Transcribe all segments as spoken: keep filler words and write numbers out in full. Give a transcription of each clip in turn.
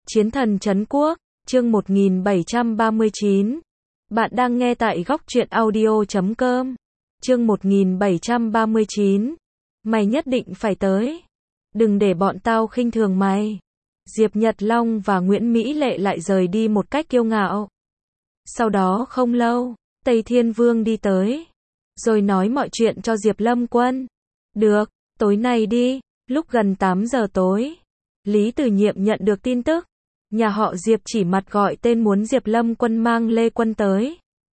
Chiến thần trấn quốc, chương một nghìn bảy trăm ba mươi chín. Bạn đang nghe tại góc truyện audio chấm com. Chương một nghìn bảy trăm ba mươi chín. Mày nhất định phải tới. Đừng để bọn tao khinh thường mày. Diệp Nhật Long và Nguyễn Mỹ Lệ lại rời đi một cách kiêu ngạo. Sau đó không lâu, Tây Thiên Vương đi tới, rồi nói mọi chuyện cho Diệp Lâm Quân. Được, tối nay đi. Lúc gần tám giờ tối, Lý Từ Nhiệm nhận được tin tức. Nhà họ Diệp chỉ mặt gọi tên muốn Diệp Lâm Quân mang Lê Quân tới.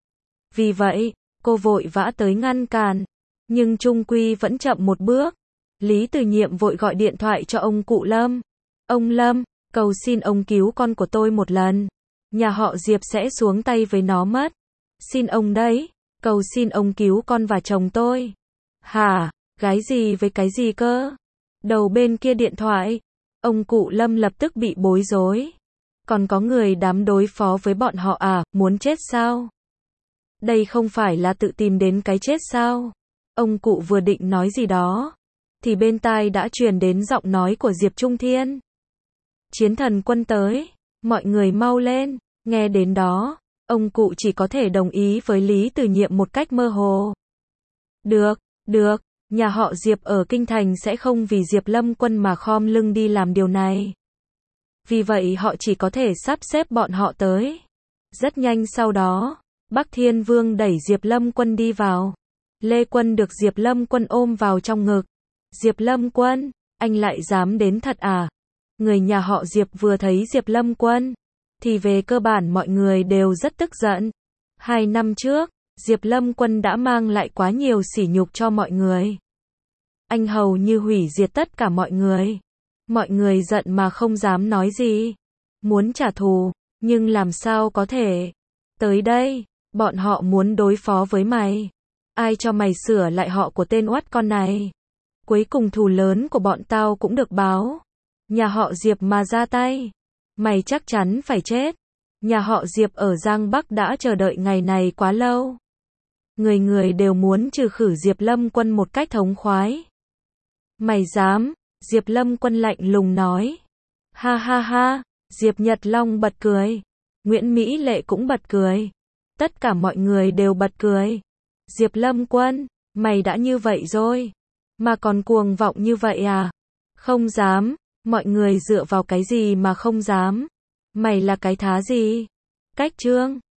Vì vậy, cô vội vã tới ngăn cản, nhưng chung quy vẫn chậm một bước. Lý Từ Nhiệm vội gọi điện thoại cho ông cụ Lâm. Ông Lâm, cầu xin ông cứu con của tôi một lần. Nhà họ Diệp sẽ xuống tay với nó mất. Xin ông đấy, cầu xin ông cứu con và chồng tôi. Hả, gái gì với cái gì cơ? Đầu bên kia điện thoại, ông cụ Lâm lập tức bị bối rối. Còn có người dám đối phó với bọn họ à, muốn chết sao? Đây không phải là tự tìm đến cái chết sao? Ông cụ vừa định nói gì đó, thì bên tai đã truyền đến giọng nói của Diệp Trung Thiên. Chiến thần quân tới, mọi người mau lên. Nghe đến đó, ông cụ chỉ có thể đồng ý với Lý Từ Nhiệm một cách mơ hồ. Được, được, nhà họ Diệp ở Kinh Thành sẽ không vì Diệp Lâm Quân mà khom lưng đi làm điều này. Vì vậy họ chỉ có thể sắp xếp bọn họ tới. Rất nhanh sau đó, Bắc Thiên Vương đẩy Diệp Lâm Quân đi vào. Lê Quân được Diệp Lâm Quân ôm vào trong ngực. Diệp Lâm Quân, anh lại dám đến thật à? Người nhà họ Diệp vừa thấy Diệp Lâm Quân, thì về cơ bản mọi người đều rất tức giận. Hai năm trước, Diệp Lâm Quân đã mang lại quá nhiều sỉ nhục cho mọi người. Anh hầu như hủy diệt tất cả mọi người. Mọi người giận mà không dám nói gì. Muốn trả thù, nhưng làm sao có thể. Tới đây, bọn họ muốn đối phó với mày. Ai cho mày sửa lại họ của tên oát con này. Cuối cùng thù lớn của bọn tao cũng được báo. Nhà họ Diệp mà ra tay, mày chắc chắn phải chết. Nhà họ Diệp ở Giang Bắc đã chờ đợi ngày này quá lâu. Người người đều muốn trừ khử Diệp Lâm Quân một cách thống khoái. Mày dám? Diệp Lâm Quân lạnh lùng nói. Ha ha ha, Diệp Nhật Long bật cười. Nguyễn Mỹ Lệ cũng bật cười. Tất cả mọi người đều bật cười. Diệp Lâm Quân, mày đã như vậy rồi, mà còn cuồng vọng như vậy à? Không dám, mọi người dựa vào cái gì mà không dám? Mày là cái thá gì? Cách trương.